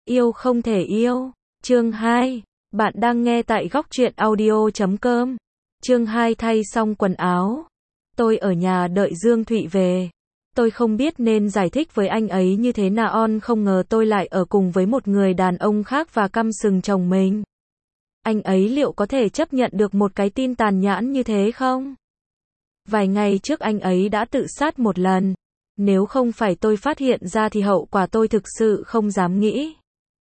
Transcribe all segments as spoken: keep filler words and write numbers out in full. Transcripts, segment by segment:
Yêu không thể yêu. Chương hai. Bạn đang nghe tại góc truyện audio chấm com. Chương hai thay xong quần áo. Tôi ở nhà đợi Dương Thụy về. Tôi không biết nên giải thích với anh ấy như thế nào, on không ngờ tôi lại ở cùng với một người đàn ông khác và căm sừng chồng mình. Anh ấy liệu có thể chấp nhận được một cái tin tàn nhẫn như thế không? Vài ngày trước anh ấy đã tự sát một lần. Nếu không phải tôi phát hiện ra thì hậu quả tôi thực sự không dám nghĩ.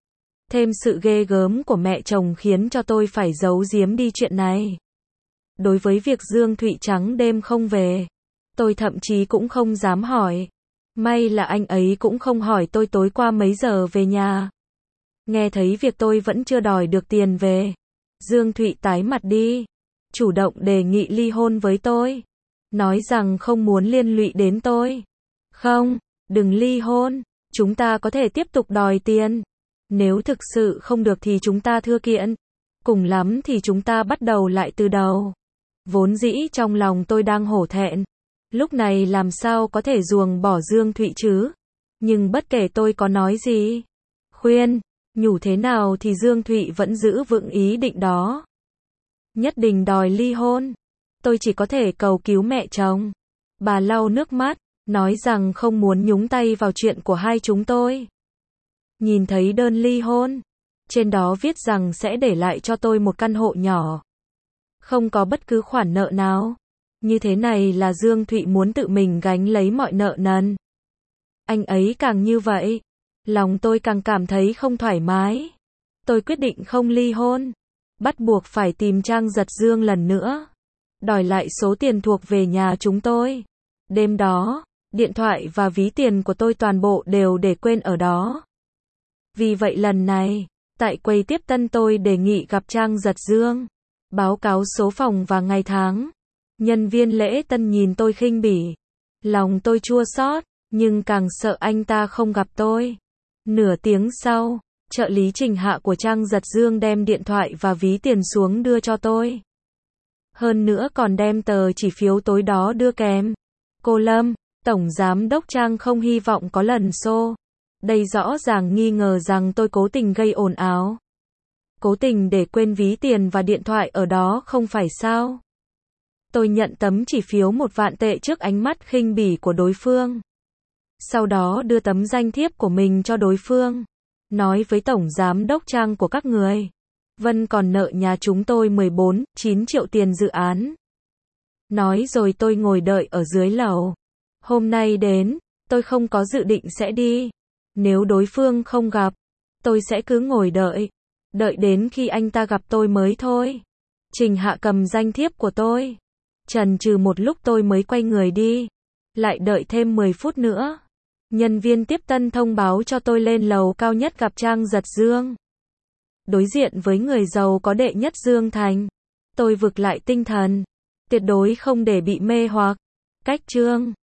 Thêm sự ghê gớm của mẹ chồng khiến cho tôi phải giấu giếm đi chuyện này. Đối với việc Dương Thụy trắng đêm không về, tôi thậm chí cũng không dám hỏi. May là anh ấy cũng không hỏi tôi tối qua mấy giờ về nhà. Nghe thấy việc tôi vẫn chưa đòi được tiền về, Dương Thụy tái mặt đi, chủ động đề nghị ly hôn với tôi, nói rằng không muốn liên lụy đến tôi. Không, đừng ly hôn, chúng ta có thể tiếp tục đòi tiền. Nếu thực sự không được thì chúng ta thưa kiện. Cùng lắm thì chúng ta bắt đầu lại từ đầu. Vốn dĩ trong lòng tôi đang hổ thẹn. Lúc này làm sao có thể ruồng bỏ Dương Thụy chứ? Nhưng bất kể tôi có nói gì, khuyên, nhủ thế nào thì Dương Thụy vẫn giữ vững ý định đó. Nhất định đòi ly hôn. Tôi chỉ có thể cầu cứu mẹ chồng. Bà lau nước mắt, nói rằng không muốn nhúng tay vào chuyện của hai chúng tôi. Nhìn thấy đơn ly hôn, trên đó viết rằng sẽ để lại cho tôi một căn hộ nhỏ, không có bất cứ khoản nợ nào. Như thế này là Dương Thụy muốn tự mình gánh lấy mọi nợ nần. Anh ấy càng như vậy, lòng tôi càng cảm thấy không thoải mái. Tôi quyết định không ly hôn, bắt buộc phải tìm Trang Giật Dương lần nữa, đòi lại số tiền thuộc về nhà chúng tôi. Đêm đó, điện thoại và ví tiền của tôi toàn bộ đều để quên ở đó. Vì vậy lần này, tại quầy tiếp tân tôi đề nghị gặp Trang Giật Dương, báo cáo số phòng và ngày tháng. Nhân viên lễ tân nhìn tôi khinh bỉ. Lòng tôi chua xót, nhưng càng sợ anh ta không gặp tôi. Nửa tiếng sau, trợ lý Trình Hạ của Trang Giật Dương đem điện thoại và ví tiền xuống đưa cho tôi. Hơn nữa còn đem tờ chỉ phiếu tối đó đưa kèm. Cô Lâm, Tổng Giám đốc Trang không hy vọng có lần xô. Đây rõ ràng nghi ngờ rằng tôi cố tình gây ồn ào. Cố tình để quên ví tiền và điện thoại ở đó không phải sao? Tôi nhận tấm chỉ phiếu một vạn tệ trước ánh mắt khinh bỉ của đối phương. Sau đó đưa tấm danh thiếp của mình cho đối phương. Nói với Tổng Giám đốc Trang của các người, Vân còn nợ nhà chúng tôi mười bốn phẩy chín triệu tiền dự án. Nói rồi tôi ngồi đợi ở dưới lầu. Hôm nay đến, tôi không có dự định sẽ đi. Nếu đối phương không gặp, tôi sẽ cứ ngồi đợi. Đợi đến khi anh ta gặp tôi mới thôi. Trình Hạ cầm danh thiếp của tôi. Chần chừ một lúc tôi mới quay người đi. Lại đợi thêm mười phút nữa. Nhân viên tiếp tân thông báo cho tôi lên lầu cao nhất gặp Trang Giật Dương. Đối diện với người giàu có đệ nhất Dương Thành. Tôi vực lại tinh thần. Tuyệt đối không để bị mê hoặc. Cách chương